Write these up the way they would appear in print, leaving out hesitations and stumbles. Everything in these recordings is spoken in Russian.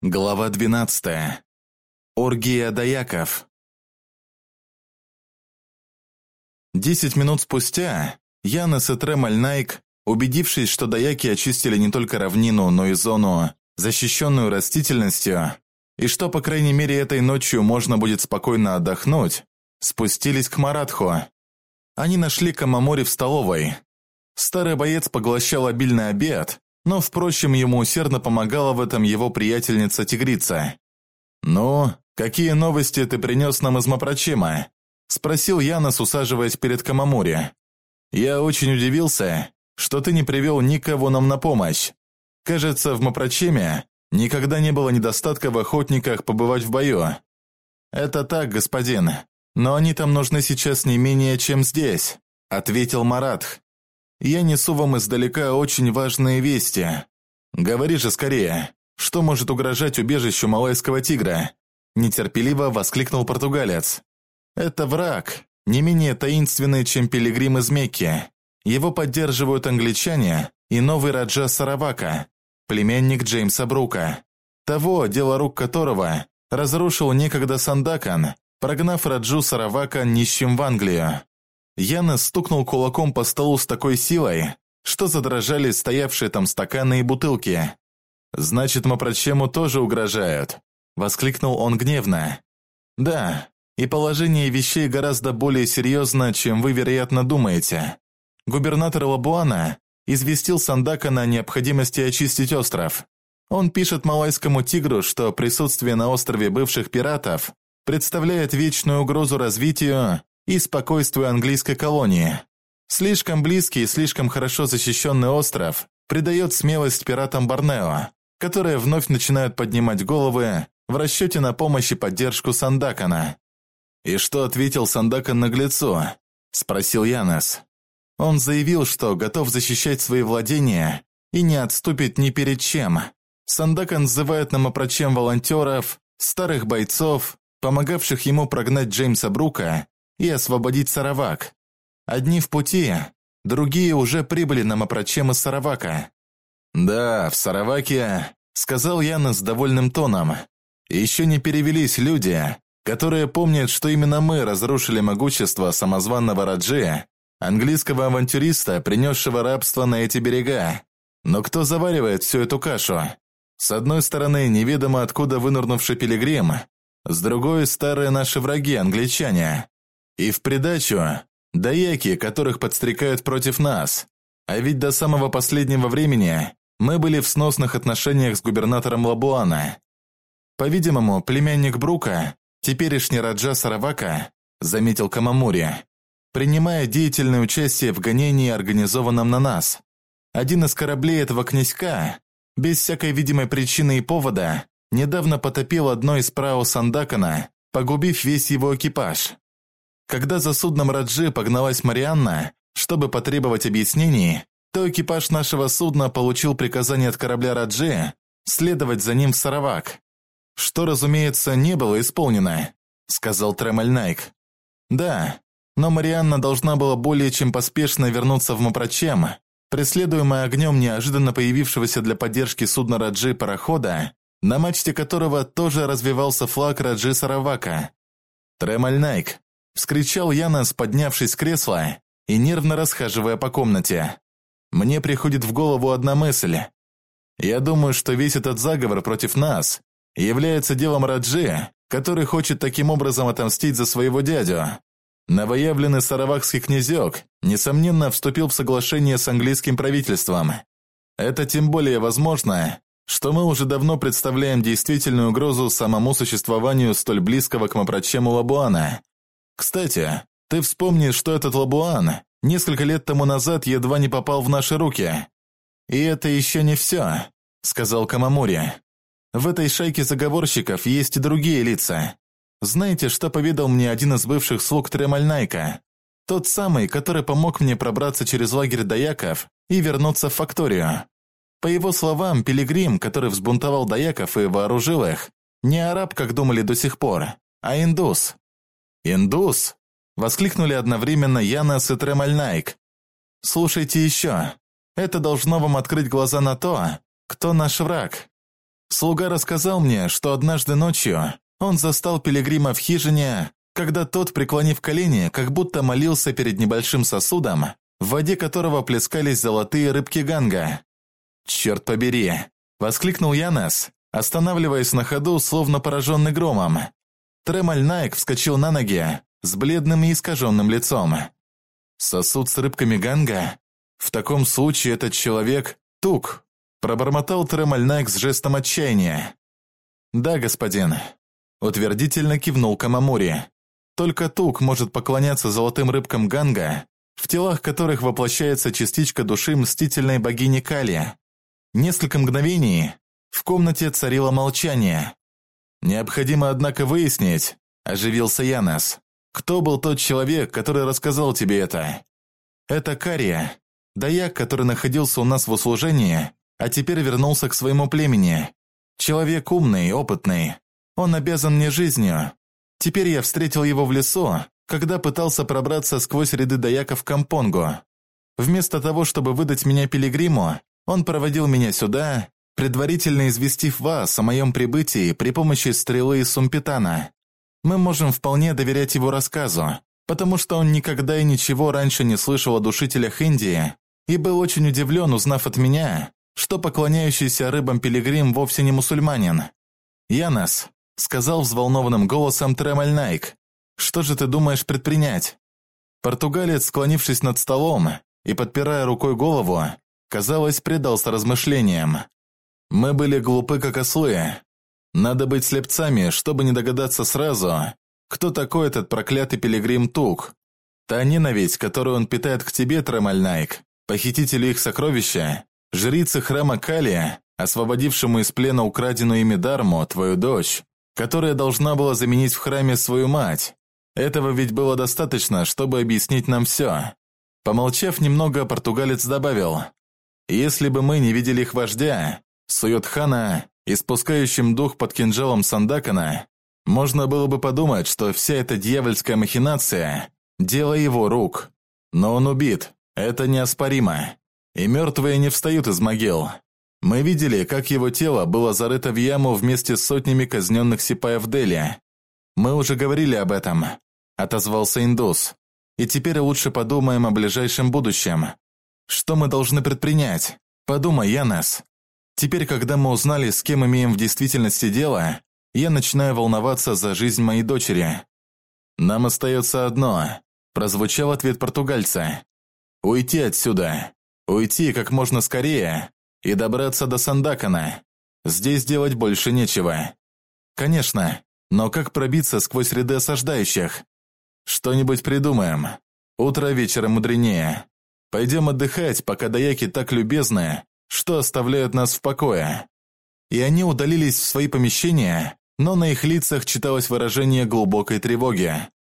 Глава 12. Оргия даяков. 10 минут спустя Янес и Тремальнайк, убедившись, что даяки очистили не только равнину, но и зону, защищенную растительностью, и что, по крайней мере, этой ночью можно будет спокойно отдохнуть, спустились к Маратху. Они нашли Камамори в столовой. Старый боец поглощал обильный обед, но, впрочем, ему усердно помогала в этом его приятельница-тигрица. «Ну, какие новости ты принес нам из Мопрочима?» – спросил Янес, усаживаясь перед Камамори. «Я очень удивился, что ты не привел никого нам на помощь. Кажется, в Мопрочиме никогда не было недостатка в охотниках побывать в бою». «Это так, господин, но они там нужны сейчас не менее, чем здесь», – ответил Маратх. «Я несу вам издалека очень важные вести. Говори же скорее, что может угрожать убежищу малайского тигра?» Нетерпеливо воскликнул португалец. «Это враг, не менее таинственный, чем пилигрим из Мекки. Его поддерживают англичане и новый Раджа Саравака, племянник Джеймса Брука, того, дело рук которого разрушил некогда Сандакан, прогнав Раджу Саравака нищим в Англию». Янес стукнул кулаком по столу с такой силой, что задрожали стоявшие там стаканы и бутылки. «Значит, Мопрочему тоже угрожают», – воскликнул он гневно. «Да, и положение вещей гораздо более серьезно, чем вы, вероятно, думаете. Губернатор Лабуана известил Сандакана о необходимости очистить остров. Он пишет малайскому тигру, что присутствие на острове бывших пиратов представляет вечную угрозу развитию и спокойствию английской колонии. Слишком близкий и слишком хорошо защищенный остров придает смелость пиратам Борнео, которые вновь начинают поднимать головы в расчете на помощь и поддержку Сандакана». «И что ответил Сандакан наглецу?» – спросил Янес. «Он заявил, что готов защищать свои владения и не отступит ни перед чем. Сандакан взывает на Мопрочем волонтеров, старых бойцов, помогавших ему прогнать Джеймса Брука и освободить Саравак. Одни в пути, другие уже прибыли на Мопрочем из Саравака». «Да, в Сараваке», – сказал Янес с довольным тоном, – «еще не перевелись люди, которые помнят, что именно мы разрушили могущество самозванного Раджи, английского авантюриста, принесшего рабство на эти берега. Но кто заваривает всю эту кашу? С одной стороны, неведомо откуда вынырнувший пилигрим, с другой – старые наши враги, англичане. И в придачу – даяки, которых подстрекают против нас. А ведь до самого последнего времени мы были в сносных отношениях с губернатором Лабуана. По-видимому, племянник Брука, теперешний Раджа Саравака, заметил Камамори, принимая деятельное участие в гонении, организованном на нас. Один из кораблей этого князька, без всякой видимой причины и повода, недавно потопил одно из прау Сандакана, погубив весь его экипаж. Когда за судном Раджи погналась Марианна, чтобы потребовать объяснений, то экипаж нашего судна получил приказание от корабля Раджи следовать за ним в Саравак. «Что, разумеется, не было исполнено», – сказал Тремальнайк. «Да, но Марианна должна была более чем поспешно вернуться в Мопрочем, преследуемая огнем неожиданно появившегося для поддержки судна Раджи парохода, на мачте которого тоже развивался флаг Раджи Саравака». «Тремальнайк», – вскричал Янес, поднявшись с кресла и нервно расхаживая по комнате. «Мне приходит в голову одна мысль. Я думаю, что весь этот заговор против нас является делом Раджи, который хочет таким образом отомстить за своего дядю. Новоявленный саравакский князек, несомненно, вступил в соглашение с английским правительством. Это тем более возможно, что мы уже давно представляем действительную угрозу самому существованию столь близкого к Мопрочему Лабуана. Кстати, ты вспомни, что этот Лабуан несколько лет тому назад едва не попал в наши руки». «И это еще не все», – сказал Камамори. «В этой шайке заговорщиков есть и другие лица. Знаете, что поведал мне один из бывших слуг Тремальнайка? Тот самый, который помог мне пробраться через лагерь даяков и вернуться в факторию. По его словам, пилигрим, который взбунтовал даяков и вооружил их, не араб, как думали до сих пор, а индус». «Индус?» – воскликнули одновременно Янес и Тремальнайк. «Слушайте еще. Это должно вам открыть глаза на то, кто наш враг. Слуга рассказал мне, что однажды ночью он застал пилигрима в хижине, когда тот, преклонив колени, как будто молился перед небольшим сосудом, в воде которого плескались золотые рыбки ганга. «Черт побери!» – воскликнул Янес, останавливаясь на ходу, словно пораженный громом. Тремаль Найк вскочил на ноги с бледным и искаженным лицом. «Сосуд с рыбками ганга? В таком случае этот человек – Тук!» – пробормотал Тремаль Найк с жестом отчаяния. «Да, господин», – утвердительно кивнул Камамури. «Только Тук может поклоняться золотым рыбкам ганга, в телах которых воплощается частичка души мстительной богини Кали». Несколько мгновений в комнате царило молчание. «Необходимо, однако, выяснить», – оживился Янес, – «кто был тот человек, который рассказал тебе это?» «Это Кария, даяк, который находился у нас в услужении, а теперь вернулся к своему племени. Человек умный, опытный. Он обязан мне жизнью. Теперь я встретил его в лесу, когда пытался пробраться сквозь ряды даяков в Кампонгу. Вместо того, чтобы выдать меня пилигриму, он проводил меня сюда, предварительно известив вас о моем прибытии при помощи стрелы из Сумпитана. Мы можем вполне доверять его рассказу, потому что он никогда и ничего раньше не слышал о душителях Индии и был очень удивлен, узнав от меня, что поклоняющийся рыбам пилигрим вовсе не мусульманин. «Янес», — сказал взволнованным голосом Тремаль Найк, — «что же ты думаешь предпринять?» Португалец, склонившись над столом и подпирая рукой голову, казалось, предался размышлениям. «Мы были глупы, как ослы. Надо быть слепцами, чтобы не догадаться сразу, кто такой этот проклятый пилигрим Тук. Та ненависть, которую он питает к тебе, Тремаль Найк, похитителю их сокровища, жрице храма Кали, освободившему из плена украденную ими Дарму, твою дочь, которая должна была заменить в храме свою мать. Этого ведь было достаточно, чтобы объяснить нам все». Помолчав немного, португалец добавил: «Если бы мы не видели их вождя, Суйотхана, испускающим дух под кинжалом Сандакана, можно было бы подумать, что вся эта дьявольская махинация – дело его рук. Но он убит, это неоспоримо. И мертвые не встают из могил. Мы видели, как его тело было зарыто в яму вместе с сотнями казненных сипаев Дели. Мы уже говорили об этом», – отозвался индус. «И теперь лучше подумаем о ближайшем будущем. Что мы должны предпринять? Подумай, Янес. Теперь, когда мы узнали, с кем имеем в действительности дело, я начинаю волноваться за жизнь моей дочери». «Нам остается одно», – прозвучал ответ португальца. «Уйти отсюда. Уйти как можно скорее и добраться до Сандакана. Здесь делать больше нечего». «Конечно, но как пробиться сквозь ряды осаждающих?» «Что-нибудь придумаем. Утро вечера мудренее. Пойдем отдыхать, пока даяки так любезны, что оставляют нас в покое». И они удалились в свои помещения, но на их лицах читалось выражение глубокой тревоги.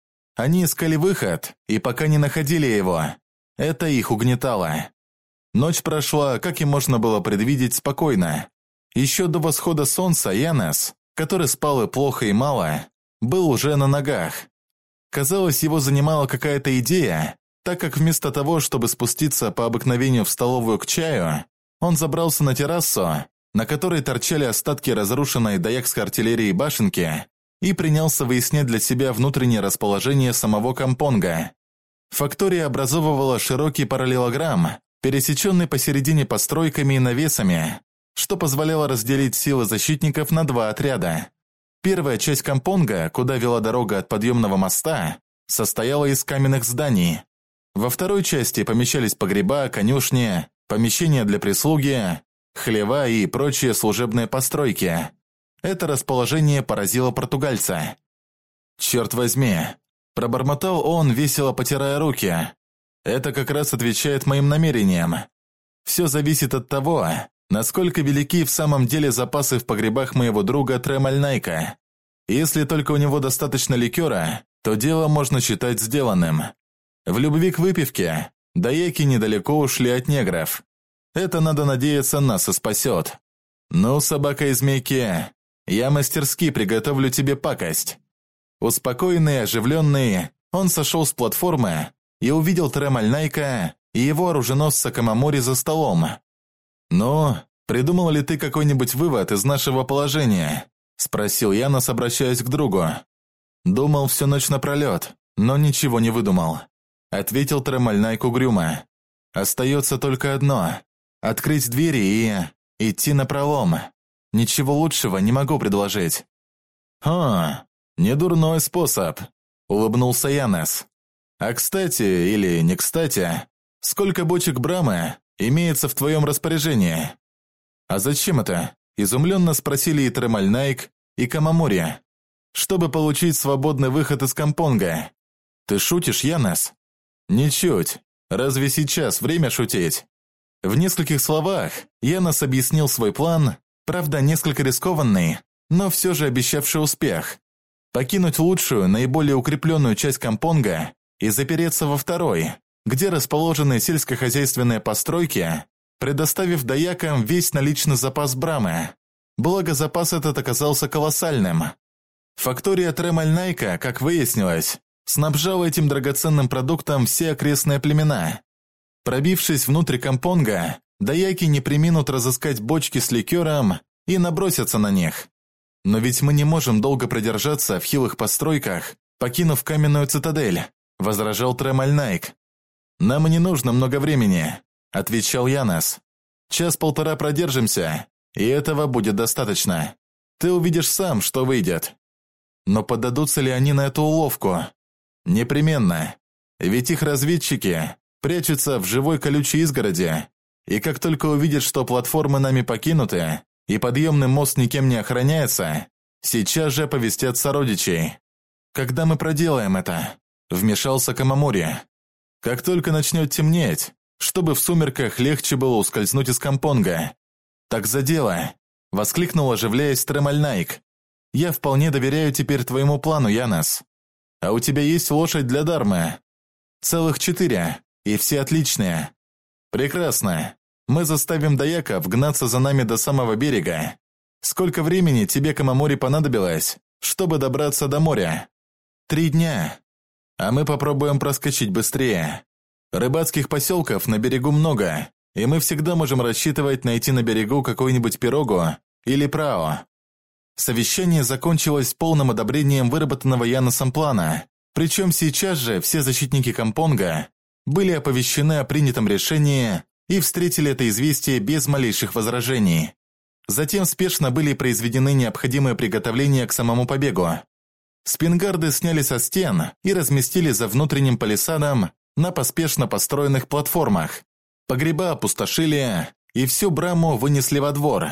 Они искали выход, и пока не находили его. Это их угнетало. Ночь прошла, как и можно было предвидеть, спокойно. Еще до восхода солнца Янес, который спал и плохо, и мало, был уже на ногах. Казалось, его занимала какая-то идея, так как вместо того, чтобы спуститься по обыкновению в столовую к чаю, он забрался на террасу, на которой торчали остатки разрушенной даякской артиллерии башенки, и принялся выяснять для себя внутреннее расположение самого Кампонга. Фактория образовывала широкий параллелограмм, пересеченный посередине постройками и навесами, что позволяло разделить силы защитников на два отряда. Первая часть Кампонга, куда вела дорога от подъемного моста, состояла из каменных зданий. Во второй части помещались погреба, конюшни, помещения для прислуги, хлева и прочие служебные постройки. Это расположение поразило португальца. «Черт возьми!» – пробормотал он, весело потирая руки. «Это как раз отвечает моим намерениям. Все зависит от того, насколько велики в самом деле запасы в погребах моего друга Тремаль Найка. Если только у него достаточно ликера, то дело можно считать сделанным. В любви к выпивке даяки недалеко ушли от негров. Это, надо надеяться, нас и спасет. Ну, собака и змейки, я мастерски приготовлю тебе пакость». Успокоенный, оживленный, он сошел с платформы и увидел Тремаль Найка и его оруженосца Камамури за столом. «Ну, придумал ли ты какой-нибудь вывод из нашего положения?» – спросил Янос, обращаясь к другу. «Думал всю ночь напролет, но ничего не выдумал», – ответил Тремальнайк угрюмо. «Остается только одно – открыть двери и идти напролом. Ничего лучшего не могу предложить». Недурной способ», – улыбнулся Янос. «А кстати, или не кстати, сколько бочек брамы имеется в твоем распоряжении?» «А зачем это?» – изумленно спросили и Тремальнайк, и Камамори. «Чтобы получить свободный выход из Кампонга». «Ты шутишь, Янос?» «Ничуть. Разве сейчас время шутить?» В нескольких словах Янос объяснил свой план, правда, несколько рискованный, но все же обещавший успех. Покинуть лучшую, наиболее укрепленную часть Кампонга и запереться во второй, где расположены сельскохозяйственные постройки, предоставив даякам весь наличный запас брамы. Благо, запас этот оказался колоссальным. Фактория Тремальнайка, как выяснилось, снабжала этим драгоценным продуктом все окрестные племена. Пробившись внутрь Кампонга, даяки не преминут разыскать бочки с ликером и набросятся на них. «Но ведь мы не можем долго продержаться в хилых постройках, покинув каменную цитадель», – возражал Тремальнайк. «Нам не нужно много времени», – отвечал Янос. «Час-полтора продержимся, и этого будет достаточно. Ты увидишь сам, что выйдет». «Но поддадутся ли они на эту уловку?» «Непременно. Ведь их разведчики прячутся в живой колючей изгороди, и как только увидят, что платформы нами покинуты, и подъемный мост никем не охраняется, сейчас же оповестят сородичей». «Когда мы проделаем это?» – вмешался Камамори. «Как только начнет темнеть, чтобы в сумерках легче было ускользнуть из Кампонга». «Так за дело!» – воскликнул, оживляясь, Тремальнайк. «Я вполне доверяю теперь твоему плану, Янос. А у тебя есть лошадь для Дармы?» «Целых 4, и все отличные». «Прекрасно. Мы заставим даяков гнаться за нами до самого берега. Сколько времени тебе, Камамори, понадобилось, чтобы добраться до моря?» 3 дня. А мы попробуем проскочить быстрее. Рыбацких поселков на берегу много, и мы всегда можем рассчитывать найти на берегу какую-нибудь пирогу или прао». Совещание закончилось полным одобрением выработанного Яносом плана, причем сейчас же все защитники Кампонга были оповещены о принятом решении и встретили это известие без малейших возражений. Затем спешно были произведены необходимые приготовления к самому побегу. Спингарды сняли со стен и разместили за внутренним палисадом на поспешно построенных платформах. Погреба опустошили, и всю браму вынесли во двор.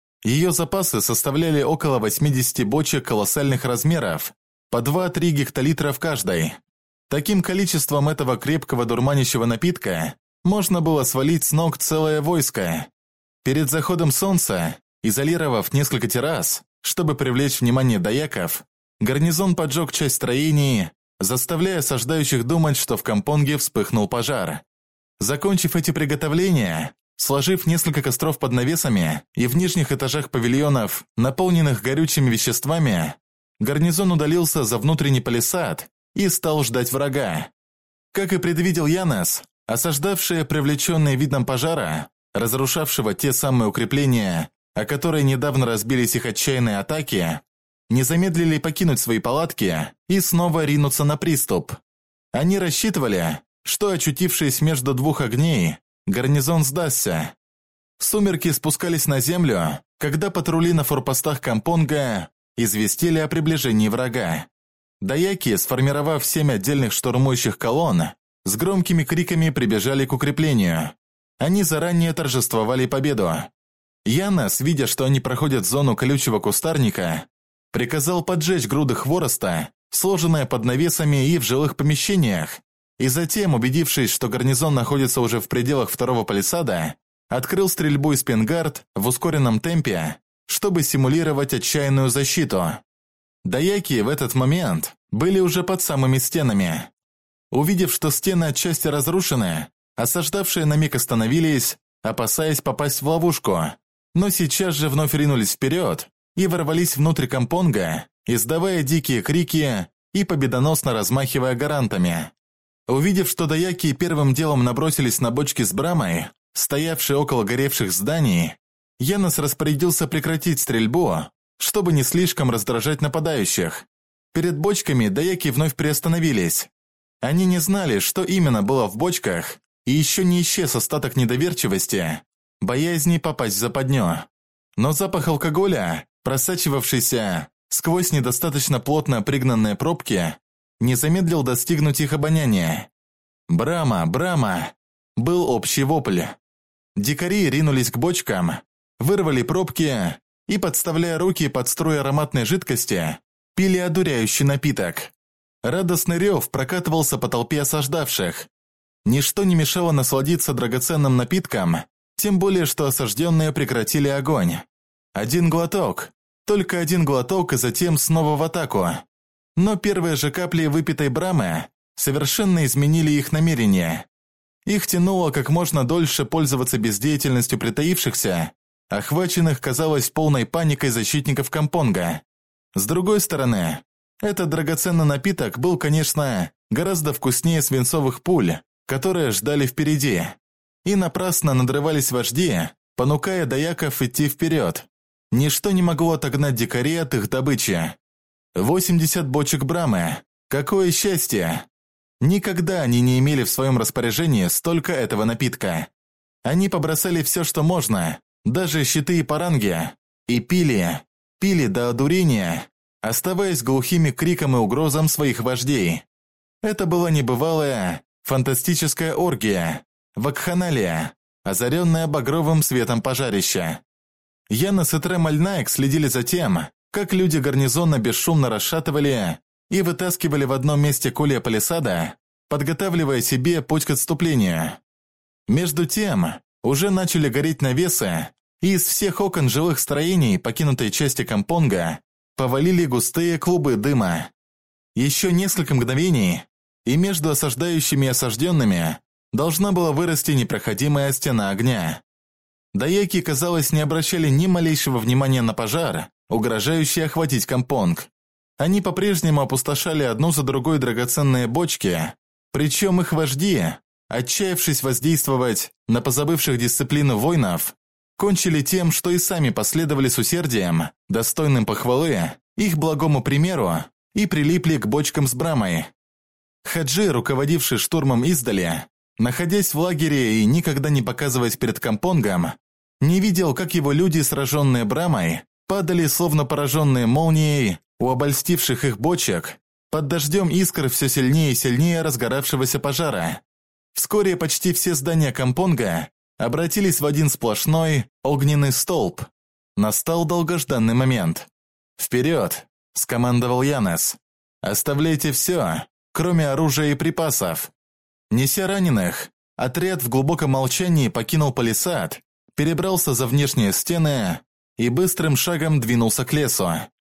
Ее запасы составляли около 80 бочек колоссальных размеров, по 2-3 гектолитра в каждой. Таким количеством этого крепкого дурманящего напитка можно было свалить с ног целое войско. Перед заходом солнца, изолировав несколько террас, чтобы привлечь внимание даяков, гарнизон поджег часть строений, заставляя осаждающих думать, что в Кампонге вспыхнул пожар. Закончив эти приготовления, сложив несколько костров под навесами и в нижних этажах павильонов, наполненных горючими веществами, гарнизон удалился за внутренний палисад и стал ждать врага. Как и предвидел Янос, осаждавшие, привлеченные видом пожара, разрушавшего те самые укрепления, о которые недавно разбились их отчаянные атаки, не замедлили покинуть свои палатки и снова ринуться на приступ. Они рассчитывали, что, очутившись между двух огней, гарнизон сдастся. Сумерки спускались на землю, когда патрули на форпостах Кампонга известили о приближении врага. Даяки, сформировав 7 отдельных штурмующих колонн, с громкими криками прибежали к укреплению. Они заранее торжествовали победу. Янос, видя, что они проходят зону колючего кустарника, приказал поджечь груды хвороста, сложенные под навесами и в жилых помещениях, и затем, убедившись, что гарнизон находится уже в пределах второго палисада, открыл стрельбу из пенгард в ускоренном темпе, чтобы симулировать отчаянную защиту. Даяки в этот момент были уже под самыми стенами. Увидев, что стены отчасти разрушены, осаждавшие на миг остановились, опасаясь попасть в ловушку, но сейчас же вновь ринулись вперед и ворвались внутрь Кампонга, издавая дикие крики и победоносно размахивая гарантами. Увидев, что даяки первым делом набросились на бочки с брамой, стоявшие около горевших зданий, Янос распорядился прекратить стрельбу, чтобы не слишком раздражать нападающих. Перед бочками даяки вновь приостановились. Они не знали, что именно было в бочках, и еще не исчез остаток недоверчивости, боязни попасть в западню. Но запах алкоголя, просачивавшийся сквозь недостаточно плотно пригнанные пробки, не замедлил достигнуть их обоняния. «Брама! Брама!» был общий вопль. Дикари ринулись к бочкам, вырвали пробки и, подставляя руки под струю ароматной жидкости, пили одуряющий напиток. Радостный рев прокатывался по толпе осаждавших. Ничто не мешало насладиться драгоценным напитком, тем более что осажденные прекратили огонь. Один глоток, только один глоток и затем снова в атаку. Но первые же капли выпитой брамы совершенно изменили их намерения. Их тянуло как можно дольше пользоваться бездеятельностью притаившихся, охваченных, казалось, полной паникой защитников Кампонга. С другой стороны, этот драгоценный напиток был, конечно, гораздо вкуснее свинцовых пуль, которые ждали впереди. И напрасно надрывались вожди, понукая даяков идти вперед. Ничто не могло отогнать дикарей от их добычи. 80 бочек брамы. Какое счастье! Никогда они не имели в своем распоряжении столько этого напитка. Они побросали все, что можно, даже щиты и паранги, и пили до одурения, оставаясь глухими к крикам и угрозам своих вождей. Это была небывалая, фантастическая оргия, вакханалия, озаренная багровым светом пожарища. Янос и Тремальнаек следили за тем, как люди гарнизона бесшумно расшатывали и вытаскивали в одном месте колья палисада, подготавливая себе путь к отступлению. Между тем, уже начали гореть навесы, и из всех окон жилых строений покинутой части Кампонга повалили густые клубы дыма. Еще несколько мгновений, и между осаждающими и осажденными должна была вырасти непроходимая стена огня. Даяки, казалось, не обращали ни малейшего внимания на пожар, угрожающий охватить Кампонг. Они по-прежнему опустошали одну за другой драгоценные бочки, причем их вожди, отчаявшись воздействовать на позабывших дисциплину воинов, кончили тем, что и сами последовали с усердием, достойным похвалы, их благому примеру, и прилипли к бочкам с брамой. Хаджи, руководивший штурмом издали, находясь в лагере и никогда не показываясь перед Кампонгом, не видел, как его люди, сраженные брамой, падали, словно пораженные молнией, у обольстивших их бочек, под дождем искр все сильнее и сильнее разгоравшегося пожара. Вскоре почти все здания Кампонга обратились в один сплошной огненный столб. Настал долгожданный момент. «Вперед!» – скомандовал Янос. «Оставляйте все, кроме оружия и припасов». Неся раненых, отряд в глубоком молчании покинул палисад, перебрался за внешние стены и быстрым шагом двинулся к лесу.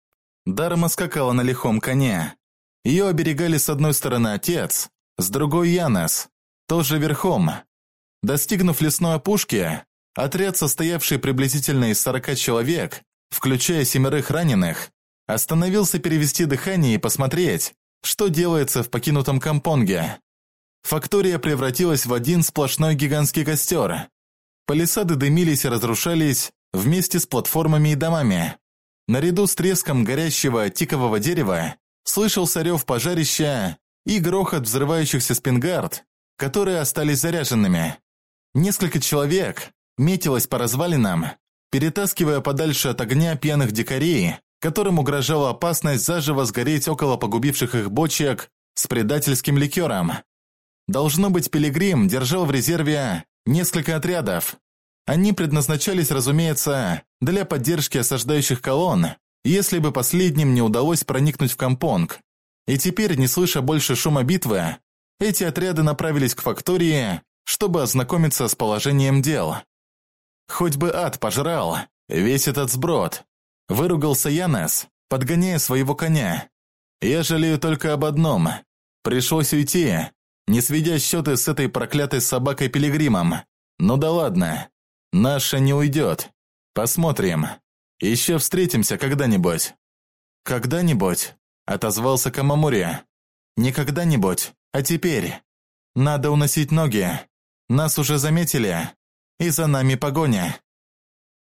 Дарма скакала на лихом коне. Ее оберегали с одной стороны отец, с другой Янос, тоже верхом. Достигнув лесной опушки, отряд, состоявший приблизительно из 40 человек, включая 7 раненых, остановился перевести дыхание и посмотреть, что делается в покинутом Кампонге. Фактория превратилась в один сплошной гигантский костер. Палисады дымились и разрушались вместе с платформами и домами. Наряду с треском горящего тикового дерева слышался рев пожарища и грохот взрывающихся спингард, которые остались заряженными. Несколько человек метилось по развалинам, перетаскивая подальше от огня пьяных дикарей, которым угрожала опасность заживо сгореть около погубивших их бочек с предательским ликером. Должно быть, Пилигрим держал в резерве несколько отрядов. Они предназначались, разумеется, для поддержки осаждающих колонн, если бы последним не удалось проникнуть в Кампонг. И теперь, не слыша больше шума битвы, эти отряды направились к фактории, чтобы ознакомиться с положением дел. «Хоть бы ад пожрал весь этот сброд», – выругался Янос, подгоняя своего коня. «Я жалею только об одном. Пришлось уйти, не сведя счеты с этой проклятой собакой-пилигримом. Ну да ладно, наша не уйдет. Посмотрим. Еще встретимся когда-нибудь». «Когда-нибудь», – отозвался Камамури. «Не когда-нибудь, а теперь. Надо уносить ноги. Нас уже заметили, и за нами погоня».